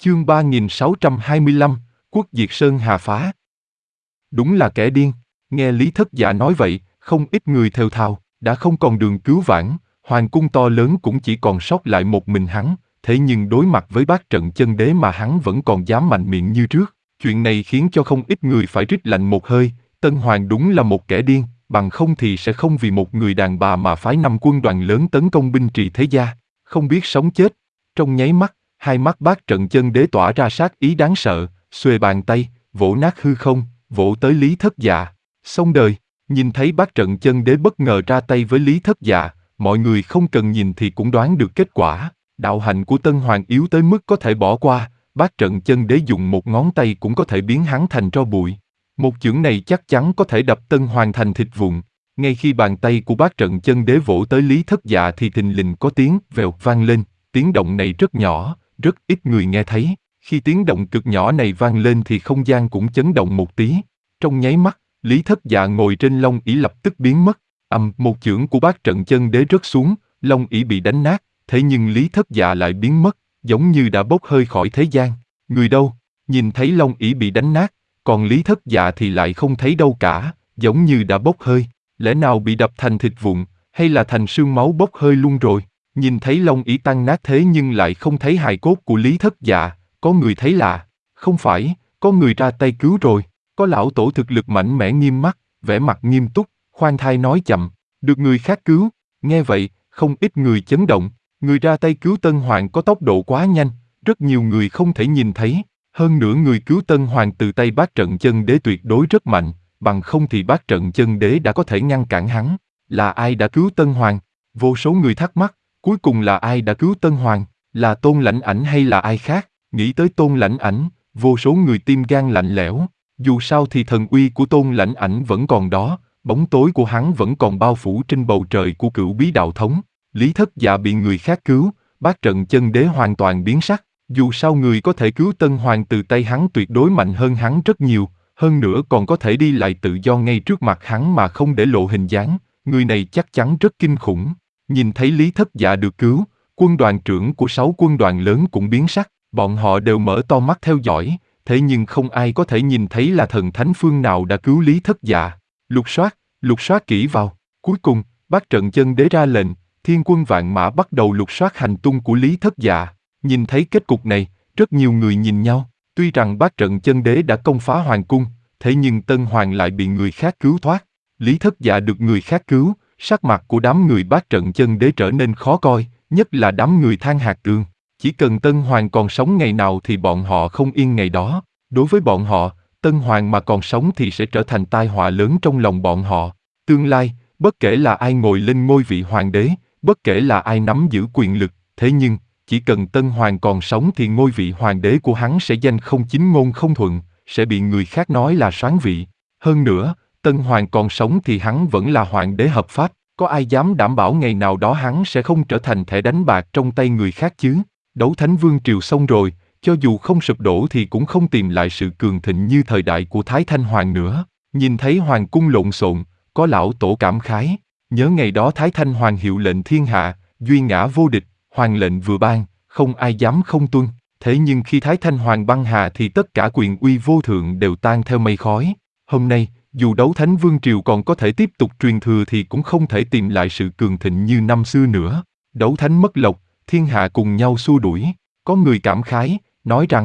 Chương 3625, Quốc diệt Sơn Hà phá. Đúng là kẻ điên. Nghe Lý Thất Dạ nói vậy, không ít người thều thào, đã không còn đường cứu vãn, hoàng cung to lớn cũng chỉ còn sót lại một mình hắn, thế nhưng đối mặt với bát trận chân đế mà hắn vẫn còn dám mạnh miệng như trước. Chuyện này khiến cho không ít người phải rít lạnh một hơi, Tân Hoàng đúng là một kẻ điên, bằng không thì sẽ không vì một người đàn bà mà phái 5 quân đoàn lớn tấn công binh trì thế gia, không biết sống chết. Trong nháy mắt, hai mắt bát trận chân đế tỏa ra sát ý đáng sợ, xuề bàn tay, vỗ nát hư không, vỗ tới Lý Thất Dạ. Xong đời, nhìn thấy bát trận chân đế bất ngờ ra tay với Lý Thất Dạ, mọi người không cần nhìn thì cũng đoán được kết quả. Đạo hạnh của Tân Hoàng yếu tới mức có thể bỏ qua, bát trận chân đế dùng một ngón tay cũng có thể biến hắn thành tro bụi. Một chưởng này chắc chắn có thể đập Tân Hoàng thành thịt vụn. Ngay khi bàn tay của bát trận chân đế vỗ tới Lý Thất Dạ thì thình lình có tiếng vèo vang lên, tiếng động này rất nhỏ, rất ít người nghe thấy. Khi tiếng động cực nhỏ này vang lên thì không gian cũng chấn động một tí. Trong nháy mắt, Lý Thất Dạ ngồi trên long ỷ lập tức biến mất. Một chưởng của bát trận chân đế rớt xuống, long ỷ bị đánh nát, thế nhưng Lý Thất Dạ lại biến mất, giống như đã bốc hơi khỏi thế gian. Người đâu? Nhìn thấy long ỷ bị đánh nát, còn Lý Thất Dạ thì lại không thấy đâu cả, giống như đã bốc hơi. Lẽ nào bị đập thành thịt vụn, hay là thành xương máu bốc hơi luôn rồi? Nhìn thấy long ỷ tan nát thế nhưng lại không thấy hài cốt của Lý Thất Dạ, có người thấy lạ. Không phải, có người ra tay cứu rồi. Có lão tổ thực lực mạnh mẽ nghiêm mắt, vẻ mặt nghiêm túc, khoan thai nói chậm, được người khác cứu. Nghe vậy, không ít người chấn động. Người ra tay cứu Tân Hoàng có tốc độ quá nhanh, rất nhiều người không thể nhìn thấy. Hơn nữa người cứu Tân Hoàng từ tay bát trận chân đế tuyệt đối rất mạnh, bằng không thì bát trận chân đế đã có thể ngăn cản hắn. Là ai đã cứu Tân Hoàng? Vô số người thắc mắc, cuối cùng là ai đã cứu Tân Hoàng? Là Tôn Lãnh Ảnh hay là ai khác? Nghĩ tới Tôn Lãnh Ảnh, vô số người tim gan lạnh lẽo. Dù sao thì thần uy của Tôn Lãnh Ảnh vẫn còn đó, bóng tối của hắn vẫn còn bao phủ trên bầu trời của Cửu Bí Đạo Thống. Lý Thất Dạ bị người khác cứu, bát trận chân đế hoàn toàn biến sắc. Dù sao người có thể cứu Tân Hoàng từ tay hắn tuyệt đối mạnh hơn hắn rất nhiều, hơn nữa còn có thể đi lại tự do ngay trước mặt hắn mà không để lộ hình dáng, người này chắc chắn rất kinh khủng. Nhìn thấy Lý Thất Dạ được cứu, quân đoàn trưởng của 6 quân đoàn lớn cũng biến sắc, bọn họ đều mở to mắt theo dõi, thế nhưng không ai có thể nhìn thấy là thần thánh phương nào đã cứu Lý Thất Dạ. Lục soát kỹ vào. Cuối cùng, bát trận chân đế ra lệnh, thiên quân vạn mã bắt đầu lục soát hành tung của Lý Thất Dạ. Nhìn thấy kết cục này, rất nhiều người nhìn nhau. Tuy rằng bát trận chân đế đã công phá hoàng cung, thế nhưng Tân Hoàng lại bị người khác cứu thoát. Lý Thất Dạ được người khác cứu, sắc mặt của đám người bát trận chân đế trở nên khó coi, nhất là đám người Than Hạc Tường. Chỉ cần Tân Hoàng còn sống ngày nào thì bọn họ không yên ngày đó. Đối với bọn họ, Tân Hoàng mà còn sống thì sẽ trở thành tai họa lớn trong lòng bọn họ. Tương lai, bất kể là ai ngồi lên ngôi vị hoàng đế, bất kể là ai nắm giữ quyền lực, thế nhưng, chỉ cần Tân Hoàng còn sống thì ngôi vị hoàng đế của hắn sẽ danh không chính ngôn không thuận, sẽ bị người khác nói là soán vị. Hơn nữa, Tân Hoàng còn sống thì hắn vẫn là hoàng đế hợp pháp, có ai dám đảm bảo ngày nào đó hắn sẽ không trở thành thẻ đánh bạc trong tay người khác chứ? Đấu Thánh Vương Triều xong rồi, cho dù không sụp đổ thì cũng không tìm lại sự cường thịnh như thời đại của Thái Thanh Hoàng nữa. Nhìn thấy hoàng cung lộn xộn, có lão tổ cảm khái, nhớ ngày đó Thái Thanh Hoàng hiệu lệnh thiên hạ, duy ngã vô địch, hoàng lệnh vừa ban, không ai dám không tuân. Thế nhưng khi Thái Thanh Hoàng băng hà thì tất cả quyền uy vô thượng đều tan theo mây khói. Hôm nay, dù Đấu Thánh Vương Triều còn có thể tiếp tục truyền thừa thì cũng không thể tìm lại sự cường thịnh như năm xưa nữa. Đấu Thánh mất lộc, thiên hạ cùng nhau xua đuổi. Có người cảm khái, nói rằng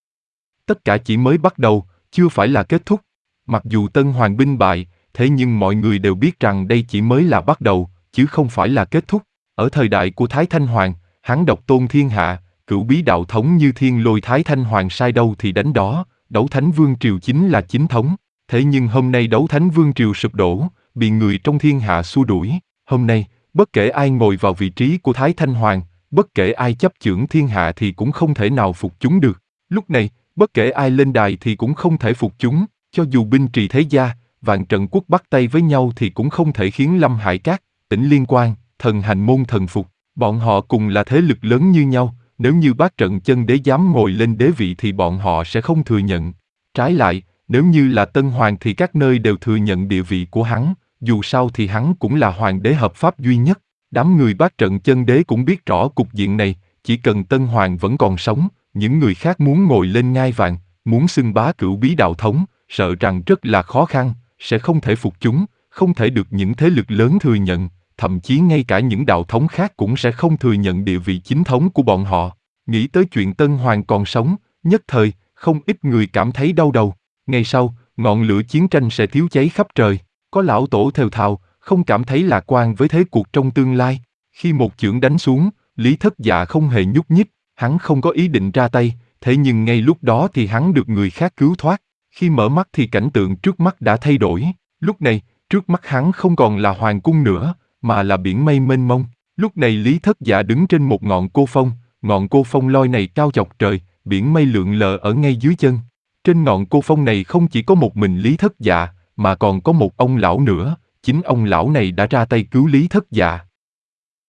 tất cả chỉ mới bắt đầu, chưa phải là kết thúc. Mặc dù Tân Hoàng binh bại, thế nhưng mọi người đều biết rằng đây chỉ mới là bắt đầu, chứ không phải là kết thúc. Ở thời đại của Thái Thanh Hoàng, hắn độc tôn thiên hạ, Cửu Bí Đạo Thống như thiên lôi Thái Thanh Hoàng sai đâu thì đánh đó, Đấu Thánh Vương Triều chính là chính thống. Thế nhưng hôm nay Đấu Thánh Vương Triều sụp đổ, bị người trong thiên hạ xua đuổi. Hôm nay, bất kể ai ngồi vào vị trí của Thái Thanh Hoàng, bất kể ai chấp chưởng thiên hạ thì cũng không thể nào phục chúng được. Lúc này, bất kể ai lên đài thì cũng không thể phục chúng, cho dù binh trì thế gia, vạn trận quốc bắt tay với nhau thì cũng không thể khiến Lâm Hải Các, Tỉnh Liên Quan, Thần Hành Môn thần phục. Bọn họ cùng là thế lực lớn như nhau, nếu như bát trận chân đế dám ngồi lên đế vị thì bọn họ sẽ không thừa nhận. Trái lại, nếu như là Tân Hoàng thì các nơi đều thừa nhận địa vị của hắn, dù sao thì hắn cũng là hoàng đế hợp pháp duy nhất. Đám người bát trận chân đế cũng biết rõ cục diện này, chỉ cần Tân Hoàng vẫn còn sống, những người khác muốn ngồi lên ngai vàng, muốn xưng bá cửu bí đạo thống, sợ rằng rất là khó khăn, sẽ không thể phục chúng, không thể được những thế lực lớn thừa nhận, thậm chí ngay cả những đạo thống khác cũng sẽ không thừa nhận địa vị chính thống của bọn họ. Nghĩ tới chuyện Tân Hoàng còn sống, nhất thời, không ít người cảm thấy đau đầu. Ngày sau, ngọn lửa chiến tranh sẽ thiếu cháy khắp trời. Có lão tổ thều thào, không cảm thấy lạc quan với thế cuộc trong tương lai. Khi một chưởng đánh xuống, Lý Thất Dạ không hề nhúc nhích, hắn không có ý định ra tay, thế nhưng ngay lúc đó thì hắn được người khác cứu thoát. Khi mở mắt thì cảnh tượng trước mắt đã thay đổi. Lúc này, trước mắt hắn không còn là hoàng cung nữa, mà là biển mây mênh mông. Lúc này Lý Thất Dạ đứng trên một ngọn cô phong loi này cao chọc trời, biển mây lượn lờ ở ngay dưới chân. Trên ngọn cô phong này không chỉ có một mình Lý Thất Dạ, mà còn có một ông lão nữa, chính ông lão này đã ra tay cứu Lý Thất Dạ.